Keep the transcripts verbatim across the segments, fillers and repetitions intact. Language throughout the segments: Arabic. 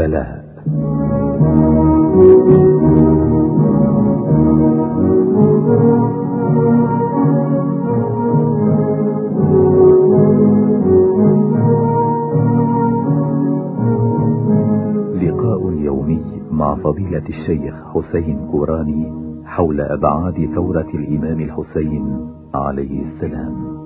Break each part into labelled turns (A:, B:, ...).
A: كربلاء. لقاء يومي مع فضيلة الشيخ حسين كوراني حول أبعاد ثورة الإمام الحسين عليه السلام.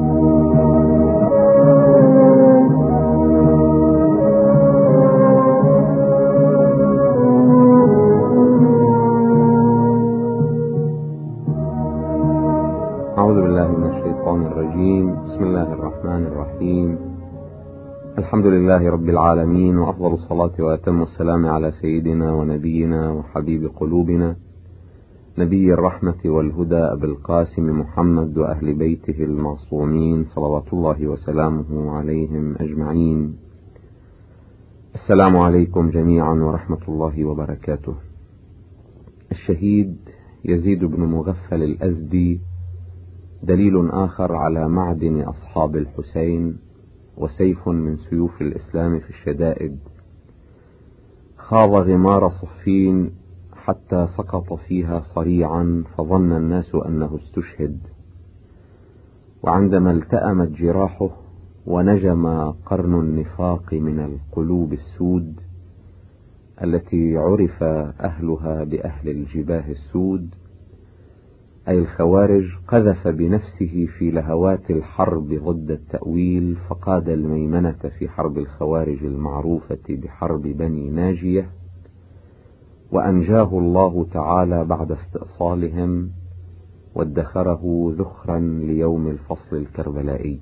B: أعوذ بالله من الشيطان الرجيم. بسم الله الرحمن الرحيم. الحمد لله رب العالمين، وأفضل الصلاة وأتم السلام على سيدنا ونبينا وحبيب قلوبنا نبي الرحمة والهدى أبي القاسم محمد وأهل بيته المعصومين صلوات الله وسلامه عليهم أجمعين. السلام عليكم جميعا ورحمة الله وبركاته. الشهيد يزيد بن مغفل الأزدي دليل آخر على معدن أصحاب الحسين، وسيف من سيوف الإسلام في الشدائد. خاض غمار صفين حتى سقط فيها صريعا، فظن الناس أنه استشهد، وعندما التأمت جراحه ونجم قرن النفاق من القلوب السود التي عرف أهلها بأهل الجباه السود، أي الخوارج، قذف بنفسه في لهوات الحرب ضد التأويل، فقاد الميمنة في حرب الخوارج المعروفة بحرب بني ناجية، وأنجاه الله تعالى بعد استئصالهم، وادخره ذخرا ليوم الفصل الكربلائي.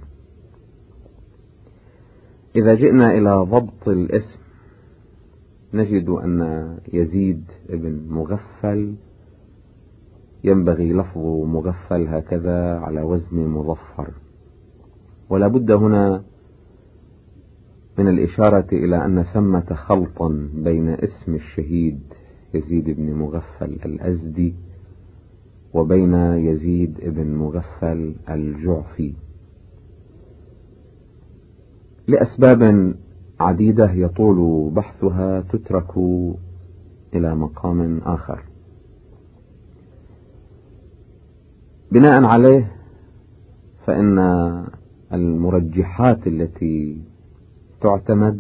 B: إذا جئنا إلى ضبط الاسم نجد أن يزيد بن مغفل ينبغي لفظ مغفل هكذا على وزن مظفر، ولا بد هنا من الإشارة إلى أن ثمة خلطا بين اسم الشهيد يزيد بن مغفل الأزدي وبين يزيد بن مغفل الجعفي لأسباب عديدة يطول بحثها، تترك إلى مقام آخر. بناء عليه فإن المرجحات التي تعتمد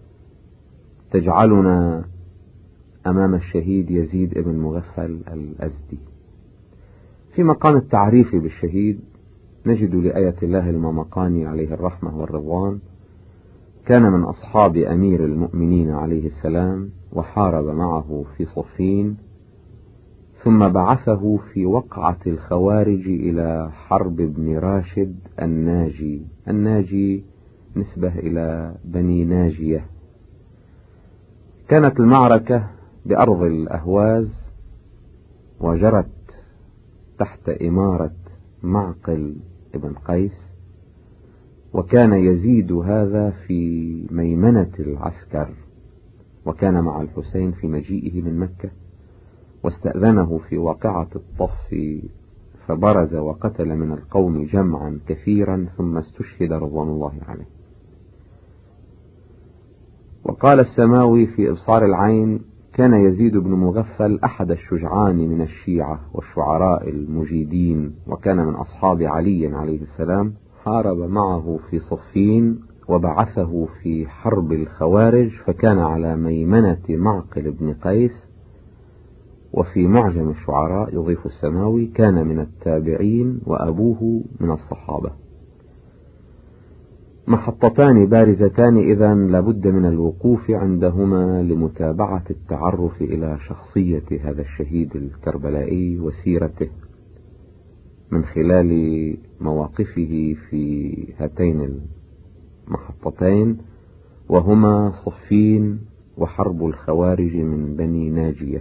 B: تجعلنا أمام الشهيد يزيد بن مغفل الأزدي. في مقام التعريف بالشهيد نجد لآية الله الممقاني عليه الرحمة والرضوان: كان من أصحاب أمير المؤمنين عليه السلام، وحارب معه في صفين، ثم بعثه في وقعة الخوارج إلى حرب ابن راشد الناجي. الناجي نسبة إلى بني ناجية. كانت المعركة بأرض الأهواز، وجرت تحت إمارة معقل ابن قيس، وكان يزيد هذا في ميمنة العسكر، وكان مع الحسين في مجيئه من مكة، واستأذنه في واقعة الطف، فبرز وقتل من القوم جمعا كثيرا، ثم استشهد رضوان الله عليه. وقال السماوي في إبصار العين: كان يزيد بن مغفل أحد الشجعان من الشيعة والشعراء المجيدين، وكان من أصحاب علي عليه السلام، حارب معه في صفين، وبعثه في حرب الخوارج، فكان على ميمنة معقل بن قيس. وفي معجم الشعراء يضيف السماوي: كان من التابعين وأبوه من الصحابة. محطتان بارزتان إذن لابد من الوقوف عندهما لمتابعة التعرف إلى شخصية هذا الشهيد الكربلائي وسيرته من خلال مواقفه في هاتين المحطتين، وهما صفين وحرب الخوارج من بني ناجية.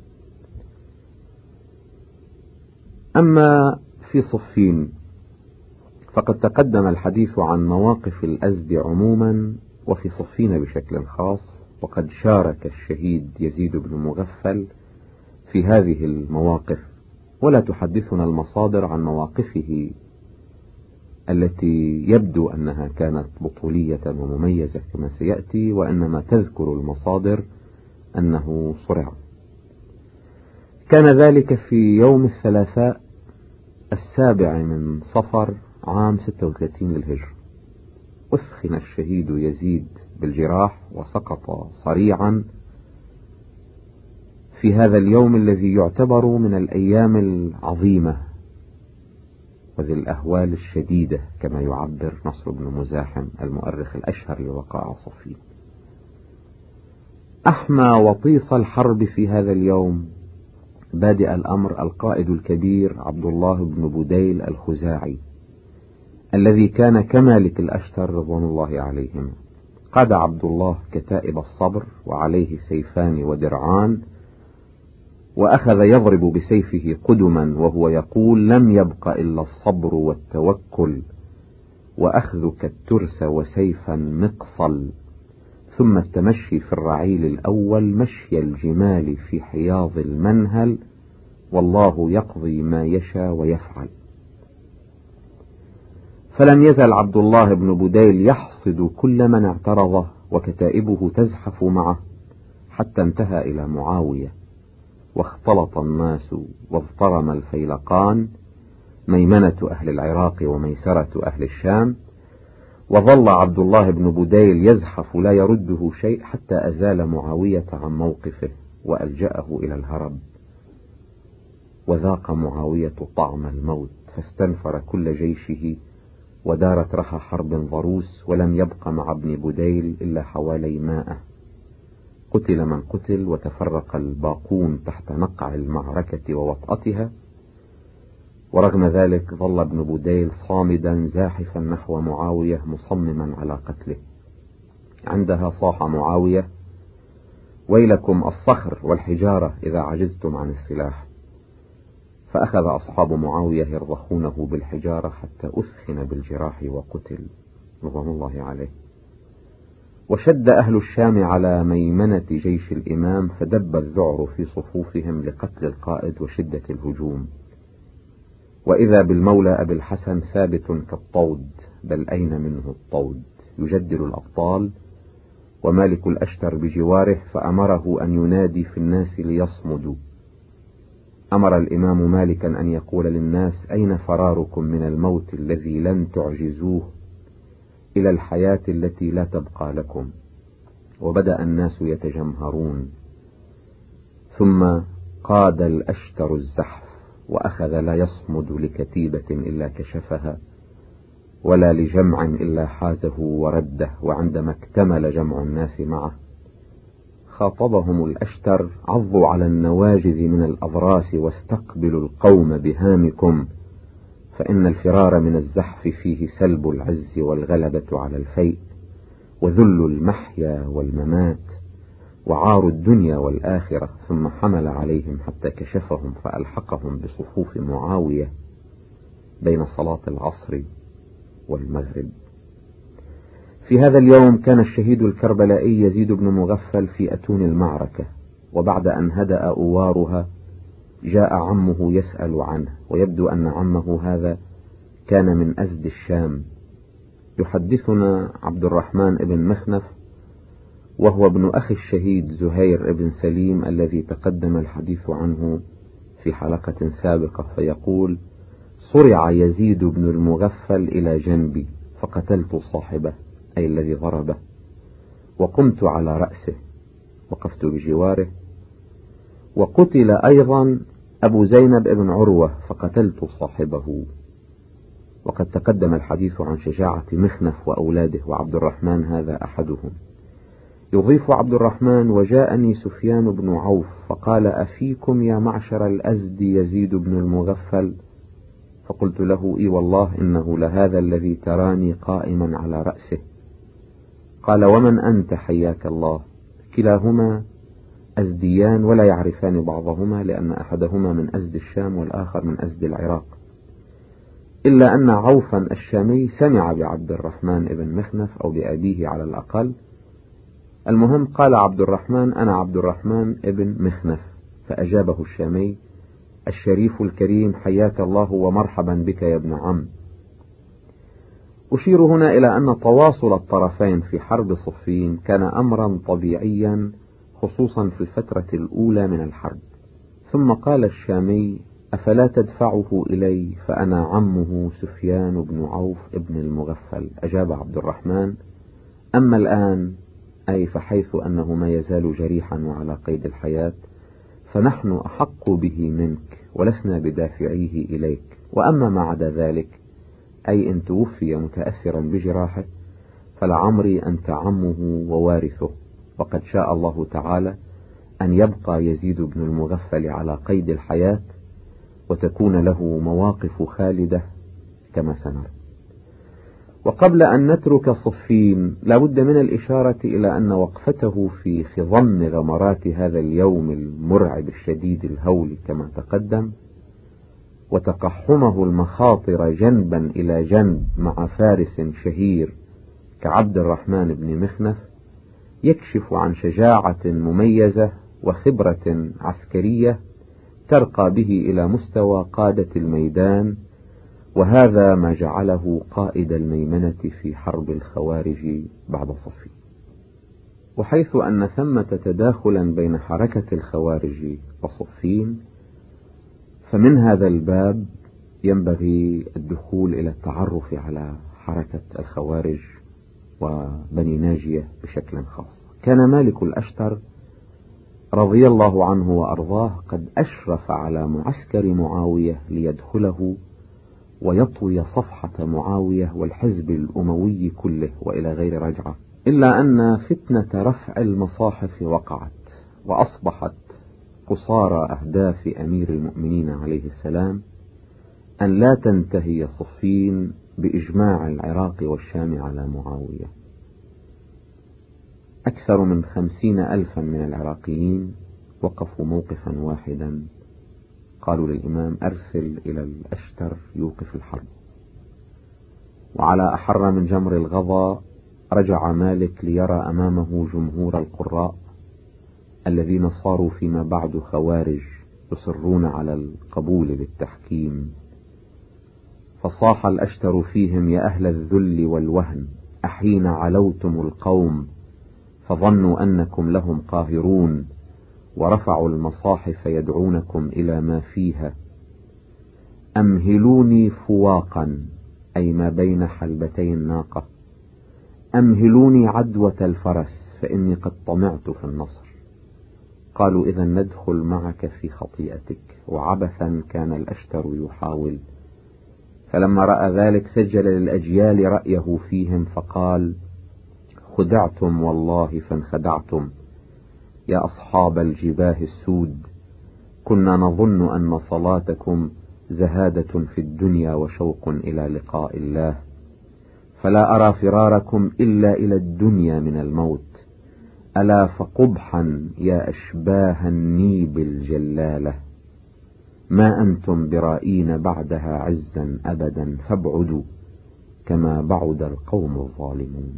B: أما في صفين فقد تقدم الحديث عن مواقف الأزد عموما، وفي صفين بشكل خاص، وقد شارك الشهيد يزيد بن مغفل في هذه المواقف، ولا تحدثنا المصادر عن مواقفه التي يبدو أنها كانت بطولية ومميزة كما سيأتي، وإنما تذكر المصادر أنه صرع. كان ذلك في يوم الثلاثاء السابع من صفر عام ستة وثلاثين للهجرة. أثخن الشهيد يزيد بالجراح وسقط صريعا في هذا اليوم الذي يعتبر من الأيام العظيمة وذي الأهوال الشديدة كما يعبر نصر بن مزاحم المؤرخ الأشهر لوقائع صفين. أحمى وطيس الحرب في هذا اليوم بادئ الأمر القائد الكبير عبد الله بن بديل الخزاعي الذي كان كمالك الأشتر رضوان الله عليهما. قاد عبد الله كتائب الصبر وعليه سيفان ودرعان، وأخذ يضرب بسيفه قدما وهو يقول: لم يبق إلا الصبر والتوكل، وأخذك الترس وسيفا مقصل، ثم التمشي في الرعيل الأول مشي الجمال في حياض المنهل، والله يقضي ما يشاء ويفعل. فلم يزل عبد الله بن بديل يحصد كل من اعترضه وكتائبه تزحف معه حتى انتهى إلى معاوية، واختلط الناس واضطرم الفيلقان، ميمنة أهل العراق وميسرة أهل الشام، وظل عبد الله بن بديل يزحف لا يرده شيء حتى أزال معاوية عن موقفه وألجأه إلى الهرب. وذاق معاوية طعم الموت فاستنفر كل جيشه، ودارت رحى حرب ضروس، ولم يبق مع ابن بديل إلا حوالي مائة. قتل من قتل وتفرق الباقون تحت نقع المعركة ووطأتها، ورغم ذلك ظل ابن بديل صامدا زاحفا نحو معاوية مصمما على قتله. عندها صاح معاوية: ويلكم الصخر والحجارة إذا عجزتم عن السلاح. فأخذ أصحاب معاوية يرضخونه بالحجارة حتى أثخن بالجراح وقتل رضوان الله عليه. وشد أهل الشام على ميمنة جيش الإمام، فدب الذعر في صفوفهم لقتل القائد وشدة الهجوم. وإذا بالمولى أبي الحسن ثابت كالطود، بل أين منه الطود، يجدل الأبطال، ومالك الأشتر بجواره، فأمره أن ينادي في الناس ليصمدوا. أمر الإمام مالكا أن يقول للناس: أين فراركم من الموت الذي لن تعجزوه إلى الحياة التي لا تبقى لكم؟ وبدأ الناس يتجمهرون، ثم قاد الأشتر الزحف وأخذ لا يصمد لكتيبة إلا كشفها، ولا لجمع إلا حازه ورده. وعندما اكتمل جمع الناس معه خاطبهم الأشتر: عضوا على النواجذ من الأضراس واستقبلوا القوم بهامكم، فإن الفرار من الزحف فيه سلب العز والغلبة على الفيء، وذل المحيا والممات، وعار الدنيا والآخرة. ثم حمل عليهم حتى كشفهم فألحقهم بصفوف معاوية بين صلاة العصر والمغرب. في هذا اليوم كان الشهيد الكربلائي يزيد بن مغفل في أتون المعركة، وبعد أن هدأ أوارها جاء عمه يسأل عنه، ويبدو أن عمه هذا كان من أزد الشام. يحدثنا عبد الرحمن بن مخنف، وهو ابن أخي الشهيد زهير بن سليم الذي تقدم الحديث عنه في حلقة سابقة، فيقول: صرع يزيد بن المغفل إلى جنبي فقتلت صاحبه، أي الذي ضربه، وقمت على رأسه، وقفت بجواره. وقتل أيضا أبو زينب بن عروة فقتلت صاحبه. وقد تقدم الحديث عن شجاعة مخنف وأولاده، وعبد الرحمن هذا أحدهم. يضيف عبد الرحمن: وجاءني سفيان بن عوف فقال: أفيكم يا معشر الأزد يزيد بن المغفل؟ فقلت له: إي والله إنه لهذا الذي تراني قائما على رأسه. قال: ومن أنت حياك الله؟ كلاهما أزديان ولا يعرفان بعضهما، لأن أحدهما من أزد الشام والآخر من أزد العراق، إلا أن عوفا الشامي سمع بعبد الرحمن ابن مخنف أو بأبيه على الأقل. المهم قال عبد الرحمن: أنا عبد الرحمن ابن مخنف. فأجابه الشامي: الشريف الكريم حياك الله ومرحبا بك يا ابن عم. أشير هنا إلى أن تواصل الطرفين في حرب صفين كان أمرا طبيعيا، خصوصا في الفترة الأولى من الحرب. ثم قال الشامي: أفلا تدفعه إلي فأنا عمه سفيان بن عوف ابن المغفل. أجاب عبد الرحمن: أما الآن، أي فحيث أنه ما يزال جريحا وعلى قيد الحياة، فنحن أحق به منك ولسنا بدافعيه إليك، وأما ما عدا ذلك، أي إن توفي متأثرا بجراحه، فلعمري أنت عمه ووارثه، وقد شاء الله تعالى أن يبقى يزيد بن المغفل على قيد الحياة وتكون له مواقف خالدة كما سنرى. وقبل أن نترك صفين، لا بد من الإشارة إلى أن وقفته في خضم غمرات هذا اليوم المرعب الشديد الهول كما تقدم، وتقحمه المخاطر جنبا إلى جنب مع فارس شهير كعبد الرحمن بن مخنف، يكشف عن شجاعة مميزة وخبرة عسكرية ترقى به إلى مستوى قادة الميدان، وهذا ما جعله قائد الميمنة في حرب الخوارج بعد صفين. وحيث أن ثمة تداخلا بين حركة الخوارج وصفين، فمن هذا الباب ينبغي الدخول إلى التعرف على حركة الخوارج وبني ناجية بشكل خاص. كان مالك الأشتر رضي الله عنه وأرضاه قد أشرف على معسكر معاوية ليدخله ويطوي صفحة معاوية والحزب الأموي كله وإلى غير رجعة، إلا أن فتنة رفع المصاحف وقعت، وأصبحت قصارى أهداف أمير المؤمنين عليه السلام أن لا تنتهي صفين بإجماع العراق والشام على معاوية. أكثر من خمسين ألفا من العراقيين وقفوا موقفا واحدا، قالوا للإمام: أرسل إلى الأشتر يوقف الحرب. وعلى أحر من جمر الغضا رجع مالك ليرى أمامه جمهور القراء الذين صاروا فيما بعد خوارج يصرون على القبول بالتحكيم، فصاح الأشتر فيهم: يا أهل الذل والوهن، أحين علوتم القوم فظنوا أنكم لهم قاهرون، ورفعوا المصاحف يدعونكم إلى ما فيها، أمهلوني فواقا، أي ما بين حلبتي الناقة، أمهلوني عدوة الفرس فإني قد طمعت في النصر. قالوا: إذا ندخل معك في خطيئتك. وعبثا كان الأشتر يحاول، فلما رأى ذلك سجل للأجيال رأيه فيهم فقال: خدعتم والله فانخدعتم يا أصحاب الجباه السود، كنا نظن أن صلاتكم زهادة في الدنيا وشوق إلى لقاء الله، فلا أرى فراركم إلا إلى الدنيا من الموت، ألا فقبحا يا أشباه النيب الجلالة، ما أنتم برائين بعدها عزا أبدا، فابعدوا كما بعد القوم الظالمون.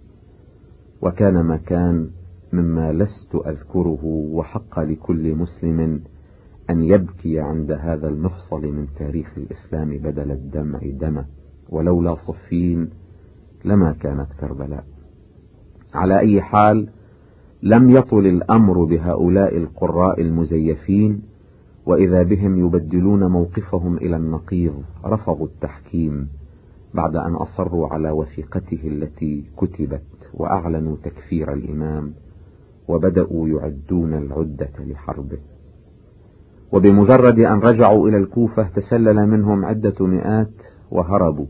B: وكان ما كان مما لست أذكره، وحق لكل مسلم أن يبكي عند هذا المفصل من تاريخ الإسلام بدل الدمع دمه، ولولا صفين لما كانت كربلاء. على أي حال، لم يطل الأمر بهؤلاء القراء المزيفين، وإذا بهم يبدلون موقفهم إلى النقيض، رفضوا التحكيم بعد أن أصروا على وثيقته التي كتبت، وأعلنوا تكفير الإمام، وبدأوا يعدون العدة لحربه. وبمجرد أن رجعوا إلى الكوفة تسلل منهم عدة مئات وهربوا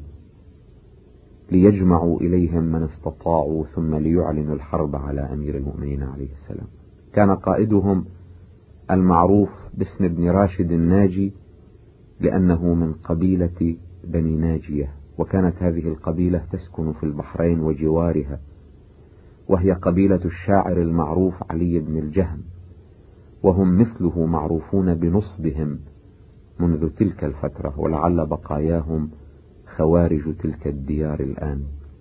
B: ليجمعوا إليهم من استطاعوا، ثم ليعلنوا الحرب على أمير المؤمنين عليه السلام. كان قائدهم المعروف باسم ابن راشد الناجي، لأنه من قبيلة بني ناجية، وكانت هذه القبيلة تسكن في البحرين وجوارها، وهي قبيلة الشاعر المعروف علي بن الجهم، وهم مثله معروفون بنصبهم منذ تلك الفترة، ولعل بقاياهم خوارج تلك الديار الآن.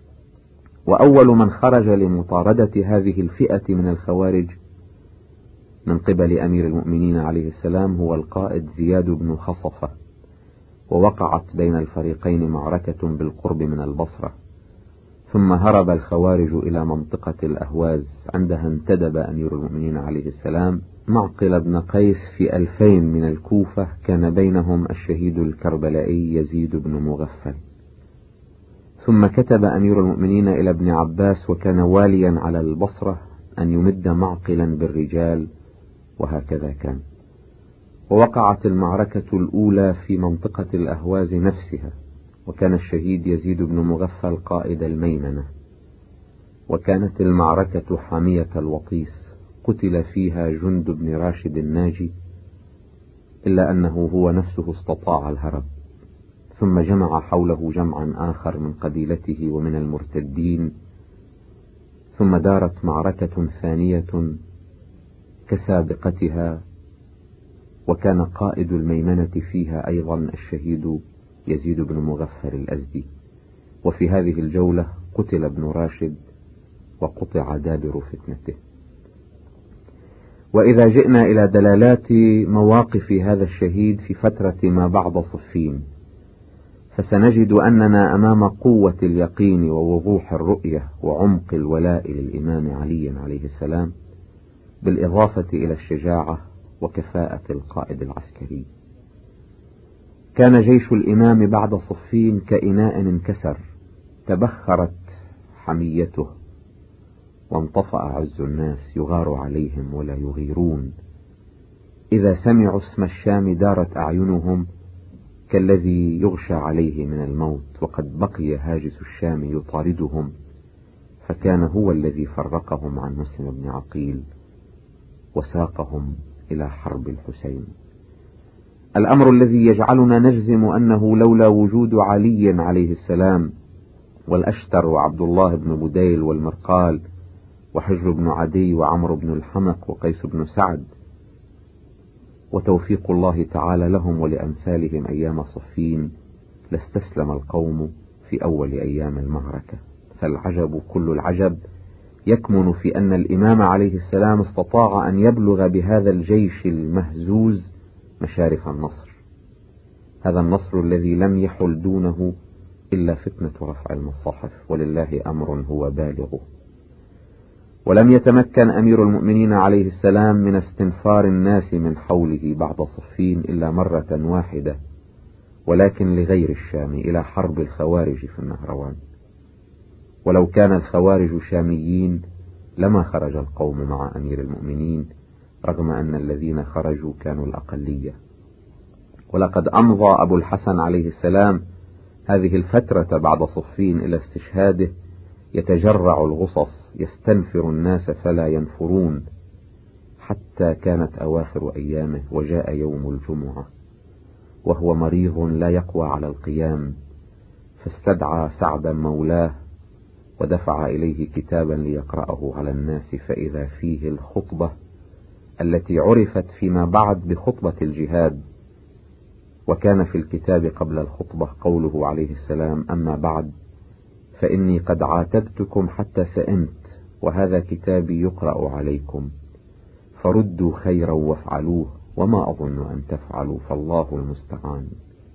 B: وأول من خرج لمطاردة هذه الفئة من الخوارج من قبل أمير المؤمنين عليه السلام هو القائد زياد بن خصفة، ووقعت بين الفريقين معركة بالقرب من البصرة، ثم هرب الخوارج إلى منطقة الأهواز، عندها انتدب أمير المؤمنين عليه السلام معقل بن قيس في ألفين من الكوفة، كان بينهم الشهيد الكربلائي يزيد بن مغفل. ثم كتب أمير المؤمنين إلى ابن عباس وكان واليا على البصرة أن يمد معقلا بالرجال، وهكذا كان. ووقعت المعركة الأولى في منطقة الأهواز نفسها، وكان الشهيد يزيد بن مغفل قائد الميمنة، وكانت المعركة حامية الوطيس، قتل فيها جند بن راشد الناجي، إلا أنه هو نفسه استطاع الهرب، ثم جمع حوله جمعا آخر من قبيلته ومن المرتدين، ثم دارت معركة ثانية كسابقتها، وكان قائد الميمنة فيها أيضا الشهيد يزيد بن مغفل الأزدي. وفي هذه الجولة قتل ابن راشد وقطع دابر فتنته. وإذا جئنا إلى دلالات مواقف هذا الشهيد في فترة ما بعد صفين، فسنجد أننا أمام قوة اليقين ووضوح الرؤية وعمق الولاء للإمام علي عليه السلام، بالإضافة إلى الشجاعة وكفاءة القائد العسكري. كان جيش الإمام بعد صفين كإناء انكسر، تبخرت حميته وانطفأ عز الناس، يغار عليهم ولا يغيرون. إذا سمعوا اسم الشام دارت أعينهم كالذي يغشى عليه من الموت، وقد بقي هاجس الشام يطاردهم، فكان هو الذي فرقهم عن مسلم بن عقيل وساقهم إلى حرب الحسين. الأمر الذي يجعلنا نجزم أنه لولا وجود علي عليه السلام والأشتر وعبد الله بن بديل والمرقال وحجر بن عدي وعمر بن الحمق وقيس بن سعد وتوفيق الله تعالى لهم ولأمثالهم أيام صفين، لاستسلم القوم في أول أيام المعركة. فالعجب كل العجب يكمن في أن الإمام عليه السلام استطاع أن يبلغ بهذا الجيش المهزوز مشارف النصر، هذا النصر الذي لم يحل دونه إلا فتنة رفع المصاحف، ولله أمر هو بالغه. ولم يتمكن أمير المؤمنين عليه السلام من استنفار الناس من حوله بعد صفين إلا مرة واحدة، ولكن لغير الشام، إلى حرب الخوارج في النهروان. ولو كان الخوارج شاميين لما خرج القوم مع أمير المؤمنين، رغم أن الذين خرجوا كانوا الأقلية. ولقد أمضى أبو الحسن عليه السلام هذه الفترة بعد صفين إلى استشهاده يتجرع الغصص، يستنفر الناس فلا ينفرون، حتى كانت أواخر أيامه وجاء يوم الجمعة وهو مريض لا يقوى على القيام، فاستدعى سعدا مولاه ودفع إليه كتابا ليقرأه على الناس، فإذا فيه الخطبة التي عرفت فيما بعد بخطبة الجهاد. وكان في الكتاب قبل الخطبة قوله عليه السلام: أما بعد فإني قد عاتبتكم حتى سئمت، وهذا كتابي يقرأ عليكم، فردوا خيرا وافعلوه، وما أظن أن تفعلوا، فالله المستعان.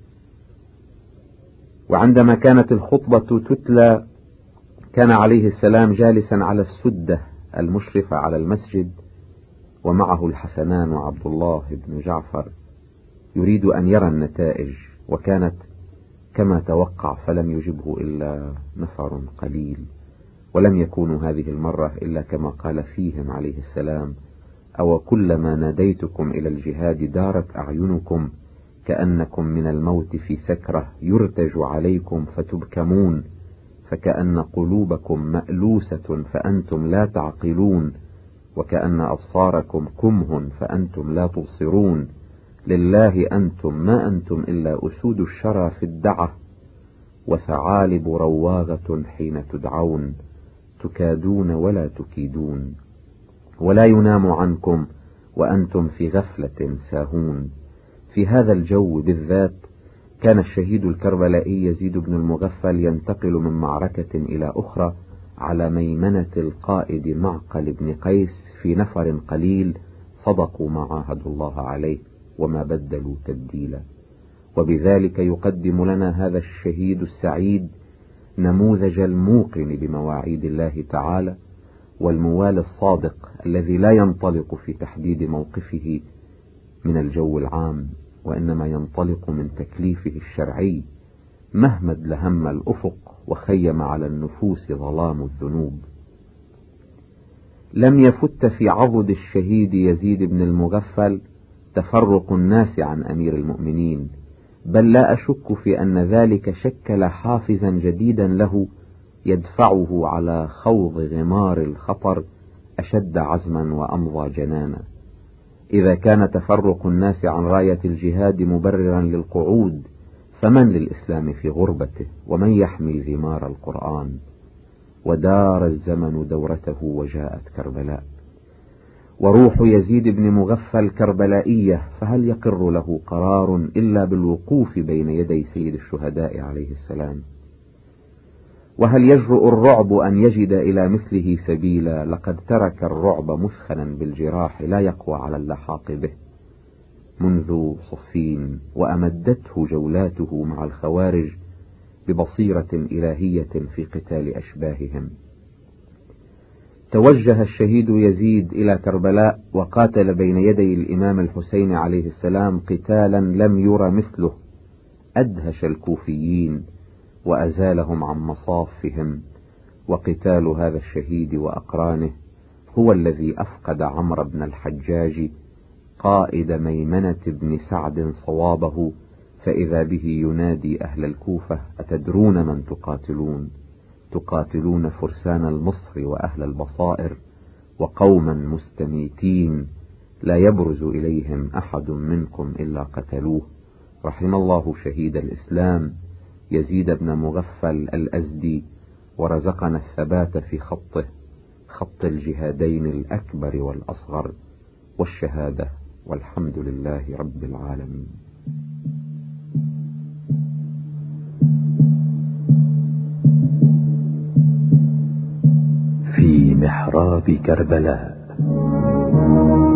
B: وعندما كانت الخطبة تتلى كان عليه السلام جالسا على السدة المشرفة على المسجد، ومعه الحسنان وعبد الله بن جعفر، يريد أن يرى النتائج، وكانت كما توقع، فلم يجبه إلا نفر قليل، ولم يكونوا هذه المرة إلا كما قال فيهم عليه السلام: أو كلما ناديتكم إلى الجهاد دارت أعينكم كأنكم من الموت في سكرة، يرتج عليكم فتبكمون، فكأن قلوبكم مألوسة فأنتم لا تعقلون، وكأن أبصاركم كمه فأنتم لا تبصرون، لله أنتم ما أنتم إلا أسود الشرى في الدعة، وثعالب رواغة حين تدعون، تكادون ولا تكيدون، ولا ينام عنكم وأنتم في غفلة ساهون. في هذا الجو بالذات كان الشهيد الكربلائي يزيد بن المغفل ينتقل من معركة إلى أخرى على ميمنة القائد معقل بن قيس في نفر قليل صدقوا ما عاهدوا الله عليه وما بدلوا تبديلا. وبذلك يقدم لنا هذا الشهيد السعيد نموذج الموقن بمواعيد الله تعالى، والموالي الصادق الذي لا ينطلق في تحديد موقفه من الجو العام، وإنما ينطلق من تكليفه الشرعي مهما ادلهم الأفق وخيم على النفوس ظلام الذنوب. لم يفت في عضد الشهيد يزيد بن المغفل تفرق الناس عن أمير المؤمنين، بل لا أشك في أن ذلك شكل حافزا جديدا له يدفعه على خوض غمار الخطر أشد عزما وأمضى جنانا. إذا كان تفرق الناس عن راية الجهاد مبررا للقعود، فمن للإسلام في غربته ومن يحمل ثمار القرآن؟ ودار الزمن دورته وجاءت كربلاء، وروح يزيد بن مغفل كربلائية، فهل يقر له قرار إلا بالوقوف بين يدي سيد الشهداء عليه السلام؟ وهل يجرؤ الرعب أن يجد إلى مثله سبيلا؟ لقد ترك الرعب مثخنا بالجراح لا يقوى على اللحاق به منذ صفين، وأمدته جولاته مع الخوارج ببصيرة إلهية في قتال أشباههم. توجه الشهيد يزيد إلى كربلاء وقاتل بين يدي الإمام الحسين عليه السلام قتالا لم ير مثله، أدهش الكوفيين وأزالهم عن مصافهم. وقتال هذا الشهيد وأقرانه هو الذي أفقد عمرو بن الحجاج قائد ميمنة بن سعد صوابه، فإذا به ينادي أهل الكوفة: أتدرون من تقاتلون؟ تقاتلون فرسان المصر وأهل البصائر وقوما مستميتين لا يبرز إليهم أحد منكم إلا قتلوه. رحم الله شهيد الإسلام يزيد بن مغفل الأزدي، ورزقنا الثبات في خطه، خط الجهادين الأكبر والأصغر، والشهادة، والحمد لله رب العالمين.
A: في محراب كربلاء.